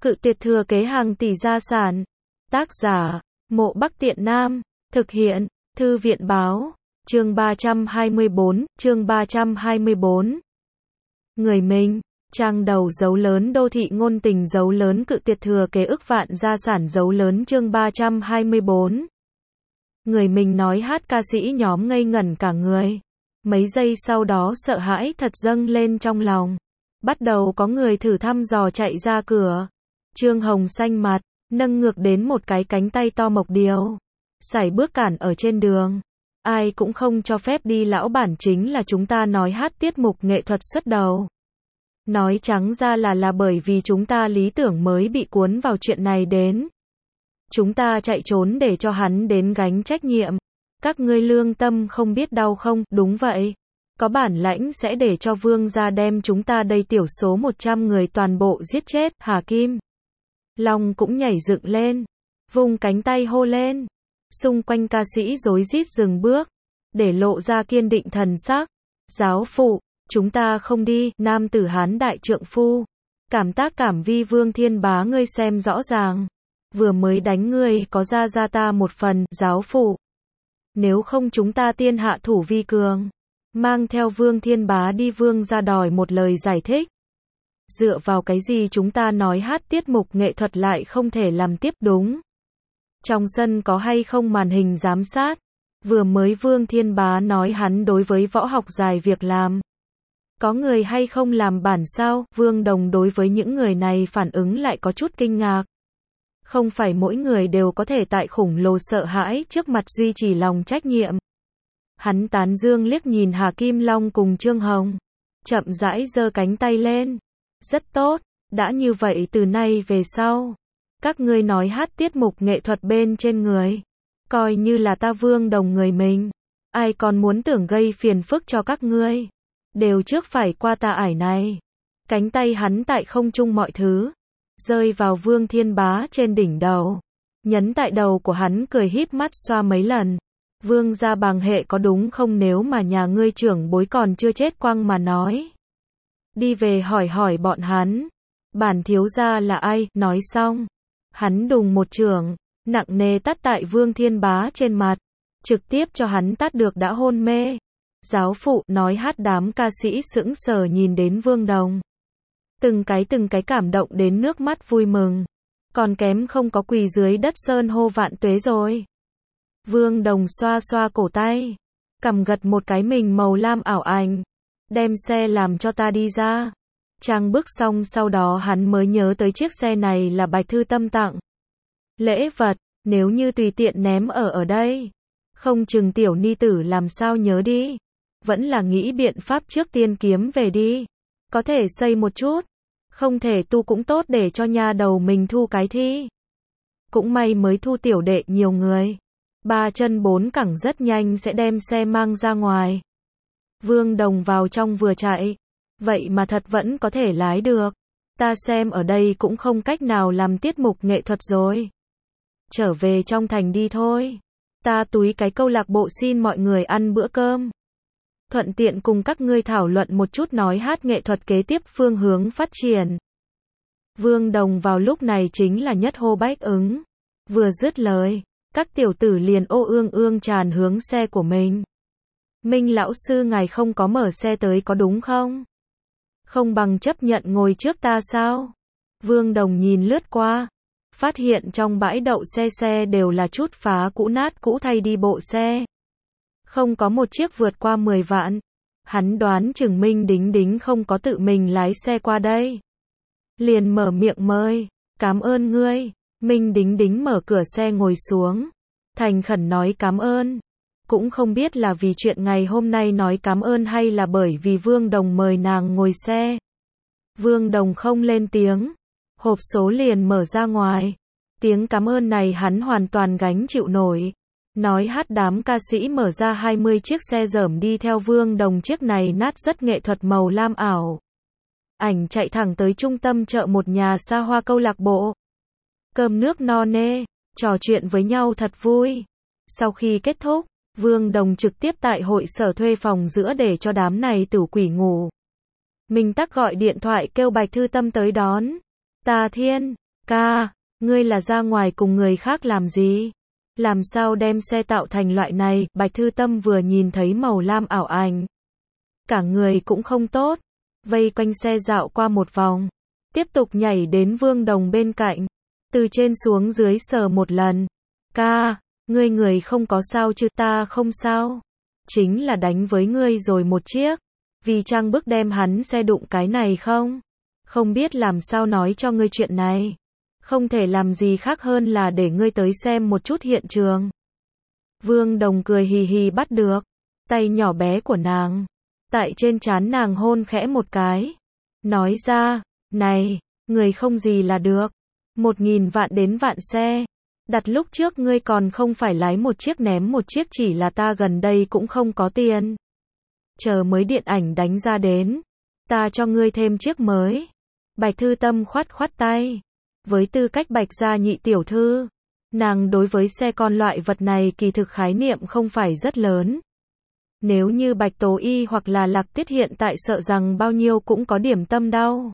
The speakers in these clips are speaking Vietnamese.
Cự tuyệt thừa kế hàng tỷ gia sản. Tác giả, Mộ Bắc Tiện Nam. Thực hiện, Thư viện báo. Chương 324. Người Minh. Trang đầu dấu lớn đô thị ngôn tình dấu lớn cự tuyệt thừa kế ức vạn gia sản dấu lớn chương 324. Người Minh nói hát ca sĩ nhóm ngây ngẩn cả người. Mấy giây sau đó sợ hãi thật dâng lên trong lòng. Bắt đầu có người thử thăm dò chạy ra cửa. Trương Hồng xanh mặt, nâng ngược đến một cái cánh tay to mộc điều. Sải bước cản ở trên đường. Ai cũng không cho phép đi lão bản chính là chúng ta nói hát tiết mục nghệ thuật xuất đầu. Nói trắng ra là bởi vì chúng ta lý tưởng mới bị cuốn vào chuyện này đến. Chúng ta chạy trốn để cho hắn đến gánh trách nhiệm. Các ngươi lương tâm không biết đau không? Đúng vậy. Có bản lãnh sẽ để cho Vương gia đem chúng ta đây tiểu số 100 người toàn bộ giết chết. Hà Kim Long cũng nhảy dựng lên, vung cánh tay hô lên. Xung quanh ca sĩ rối rít dừng bước, để lộ ra kiên định thần sắc. Giáo phụ, chúng ta không đi. Nam tử Hán đại trượng phu, cảm tác cảm vi Vương Thiên Bá ngươi xem rõ ràng. Vừa mới đánh ngươi có ra ta một phần. Giáo phụ, nếu không chúng ta tiên hạ thủ vi cường. Mang theo Vương Thiên Bá đi. Vương gia đòi một lời giải thích. Dựa vào cái gì chúng ta nói hát tiết mục nghệ thuật lại không thể làm tiếp? Đúng. Trong sân có hay không màn hình giám sát? Vừa mới Vương Thiên Bá nói hắn đối với võ học dài việc làm. Có người hay không làm bản sao? Vương Đồng đối với những người này phản ứng lại có chút kinh ngạc. Không phải mỗi người đều có thể tại khủng lồ sợ hãi trước mặt duy trì lòng trách nhiệm. Hắn tán dương liếc nhìn Hà Kim Long cùng Trương Hồng. Chậm rãi giơ cánh tay lên. Rất tốt, đã như vậy từ nay về sau. Các ngươi nói hát tiết mục nghệ thuật bên trên người. Coi như là ta Vương Đồng người mình. Ai còn muốn tưởng gây phiền phức cho các ngươi. Đều trước phải qua ta ải này. Cánh tay hắn tại không trung mọi thứ. Rơi vào Vương Thiên Bá trên đỉnh đầu. Nhấn tại đầu của hắn cười híp mắt xoa mấy lần. Vương gia bàng hệ có đúng không nếu mà nhà ngươi trưởng bối còn chưa chết quăng mà nói. Đi về hỏi bọn hắn. Bản thiếu gia là ai? Nói xong. Hắn đùng một chưởng, nặng nề tát tại Vương Thiên Bá trên mặt. Trực tiếp cho hắn tát được đã hôn mê. Giáo phụ nói hát đám ca sĩ sững sờ nhìn đến Vương Đồng. Từng cái cảm động đến nước mắt vui mừng. Còn kém không có quỳ dưới đất sơn hô vạn tuế rồi. Vương Đồng xoa xoa cổ tay. Cầm gật một cái mình màu lam ảo ảnh. Đem xe làm cho ta đi ra. Trang bước xong sau đó hắn mới nhớ tới chiếc xe này là Bạch Thư Tâm tặng. Lễ vật, nếu như tùy tiện ném ở đây. Không chừng tiểu ni tử làm sao nhớ đi. Vẫn là nghĩ biện pháp trước tiên kiếm về đi. Có thể xây một chút. Không thể tu cũng tốt để cho nhà đầu mình thu cái thi. Cũng may mới thu tiểu đệ nhiều người. 3 chân 4 cẳng rất nhanh sẽ đem xe mang ra ngoài. Vương Đồng vào trong vừa chạy. Vậy mà thật vẫn có thể lái được. Ta xem ở đây cũng không cách nào làm tiết mục nghệ thuật rồi. Trở về trong thành đi thôi. Ta túi cái câu lạc bộ xin mọi người ăn bữa cơm. Thuận tiện cùng các ngươi thảo luận một chút nói hát nghệ thuật kế tiếp phương hướng phát triển. Vương Đồng vào lúc này chính là nhất hô bách ứng. Vừa dứt lời, các tiểu tử liền ô ương tràn hướng xe của mình. Minh lão sư ngài không có mở xe tới có đúng không? Không bằng chấp nhận ngồi trước ta sao? Vương Đồng nhìn lướt qua. Phát hiện trong bãi đậu xe đều là chút phá cũ nát cũ thay đi bộ xe. Không có một chiếc vượt qua 10 vạn. Hắn đoán chừng Minh Đính không có tự mình lái xe qua đây. Liền mở miệng mời. Cảm ơn ngươi. Minh Đính mở cửa xe ngồi xuống. Thành khẩn nói cảm ơn. Cũng không biết là vì chuyện ngày hôm nay nói cảm ơn hay là bởi vì Vương Đồng mời nàng ngồi xe. Vương Đồng không lên tiếng. Hộp số liền mở ra ngoài. Tiếng cảm ơn này hắn hoàn toàn gánh chịu nổi. Nói hát đám ca sĩ mở ra 20 chiếc xe dởm đi theo Vương Đồng chiếc này nát rất nghệ thuật màu lam ảo. Ảnh chạy thẳng tới trung tâm chợ một nhà xa hoa câu lạc bộ. Cơm nước no nê, trò chuyện với nhau thật vui. Sau khi kết thúc, Vương Đồng trực tiếp tại hội sở thuê phòng giữa để cho đám này tử quỷ ngủ. Mình tắc gọi điện thoại kêu Bạch Thư Tâm tới đón. Ta thiên, Ca, ngươi là ra ngoài cùng người khác làm gì? Làm sao đem xe tạo thành loại này? Bạch Thư Tâm vừa nhìn thấy màu lam ảo ảnh. Cả người cũng không tốt. Vây quanh xe dạo qua một vòng. Tiếp tục nhảy đến Vương Đồng bên cạnh. Từ trên xuống dưới sờ một lần. Ca, ngươi người không có sao chứ? Ta không sao. Chính là đánh với ngươi rồi một chiếc. Vì trang bức đem hắn xe đụng cái này không? Không biết làm sao nói cho ngươi chuyện này. Không thể làm gì khác hơn là để ngươi tới xem một chút hiện trường. Vương Đồng cười hì hì bắt được tay nhỏ bé của nàng. Tại trên trán nàng hôn khẽ một cái. Nói ra, này, người không gì là được. 1.000 vạn đến vạn xe. Đặt lúc trước ngươi còn không phải lái một chiếc ném một chiếc, chỉ là ta gần đây cũng không có tiền. Chờ mới điện ảnh đánh ra đến. Ta cho ngươi thêm chiếc mới. Bạch Thư Tâm khoát khoát tay. Với tư cách Bạch gia nhị tiểu thư, nàng đối với xe con loại vật này kỳ thực khái niệm không phải rất lớn. Nếu như Bạch Tố Y hoặc là Lạc Tiết hiện tại sợ rằng bao nhiêu cũng có điểm tâm đau.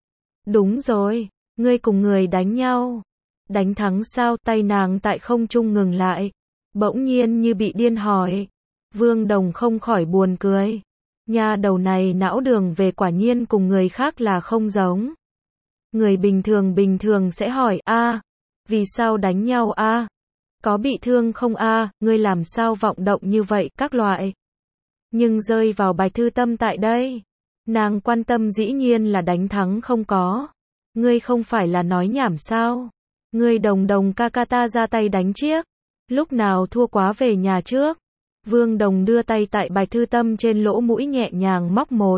Đúng rồi, ngươi cùng người đánh nhau. Đánh thắng sao? Tay nàng tại không trung ngừng lại. Bỗng nhiên như bị điên hỏi. Vương Đồng không khỏi buồn cười. Nha đầu này não đường về, quả nhiên cùng người khác là không giống. Người bình thường sẽ hỏi vì sao đánh nhau có bị thương không ngươi làm sao vọng động như vậy, các loại. Nhưng rơi vào Bạch Thư Tâm tại đây. Nàng quan tâm dĩ nhiên là đánh thắng không có. Ngươi không phải là nói nhảm sao? Ngươi Đồng ca ca, ta ra tay đánh chiếc. Lúc nào thua quá về nhà trước. Vương Đồng đưa tay tại Bạch Thư Tâm trên lỗ mũi nhẹ nhàng móc một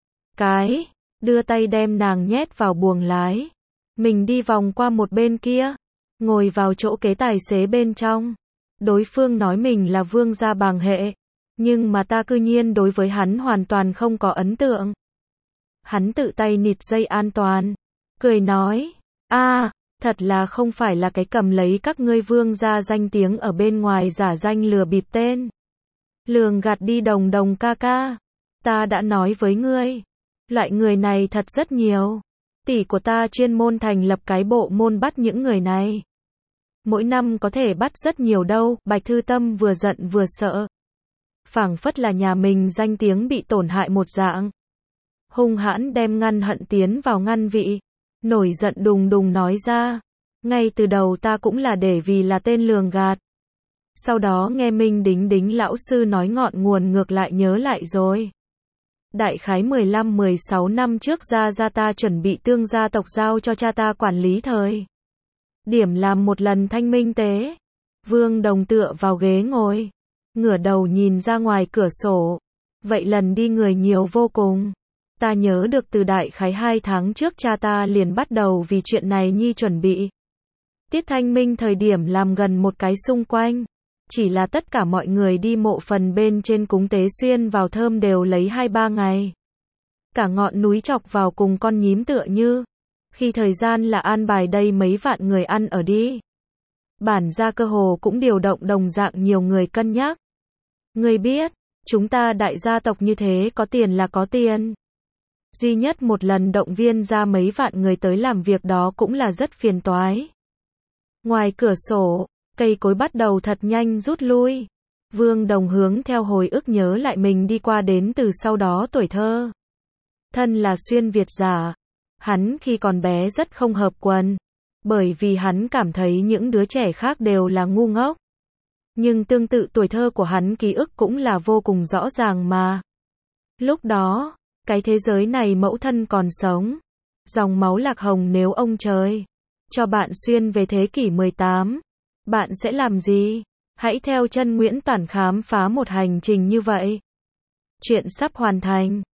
cái. Đưa tay đem nàng nhét vào buồng lái. Mình đi vòng qua một bên kia. Ngồi vào chỗ kế tài xế bên trong. Đối phương nói mình là Vương gia bàng hệ. Nhưng mà ta cư nhiên đối với hắn hoàn toàn không có ấn tượng. Hắn tự tay nịt dây an toàn. Cười nói. Thật là không phải là cái cầm lấy các ngươi Vương gia danh tiếng ở bên ngoài giả danh lừa bịp tên. Lường gạt đi Đồng ca ca. Ta đã nói với ngươi. Loại người này thật rất nhiều. Tỷ của ta chuyên môn thành lập cái bộ môn bắt những người này. Mỗi năm có thể bắt rất nhiều đâu. Bạch Thư Tâm vừa giận vừa sợ. Phảng phất là nhà mình danh tiếng bị tổn hại một dạng. Hung hãn đem ngăn hận tiến vào ngăn vị. Nổi giận đùng nói ra. Ngay từ đầu ta cũng là để vì là tên lường gạt. Sau đó nghe Minh Đính lão sư nói ngọn nguồn ngược lại nhớ lại rồi. Đại khái 15-16 năm trước gia ta chuẩn bị tương gia tộc giao cho cha ta quản lý thời. Điểm làm một lần thanh minh tế. Vương Đồng tựa vào ghế ngồi. Ngửa đầu nhìn ra ngoài cửa sổ. Vậy lần đi người nhiều vô cùng. Ta nhớ được từ đại khái 2 tháng trước cha ta liền bắt đầu vì chuyện này nhi chuẩn bị. Tiết thanh minh thời điểm làm gần một cái xung quanh. Chỉ là tất cả mọi người đi mộ phần bên trên cúng tế xuyên vào thơm đều lấy 2-3 ngày. Cả ngọn núi chọc vào cùng con nhím tựa như. Khi thời gian là an bài đây mấy vạn người ăn ở đi. Bản gia cơ hồ cũng điều động đồng dạng nhiều người cân nhắc. Ngươi biết, chúng ta đại gia tộc như thế có tiền là có tiền. Duy nhất một lần động viên ra mấy vạn người tới làm việc đó cũng là rất phiền toái. Ngoài cửa sổ, cây cối bắt đầu thật nhanh rút lui. Vương Đồng hướng theo hồi ức nhớ lại mình đi qua đến từ sau đó tuổi thơ. Thân là xuyên Việt giả. Hắn khi còn bé rất không hợp quần. Bởi vì hắn cảm thấy những đứa trẻ khác đều là ngu ngốc. Nhưng tương tự tuổi thơ của hắn ký ức cũng là vô cùng rõ ràng mà. Lúc đó, cái thế giới này mẫu thân còn sống. Dòng máu Lạc Hồng nếu ông trời cho bạn xuyên về thế kỷ 18, bạn sẽ làm gì? Hãy theo chân Nguyễn Toản khám phá một hành trình như vậy. Chuyện sắp hoàn thành.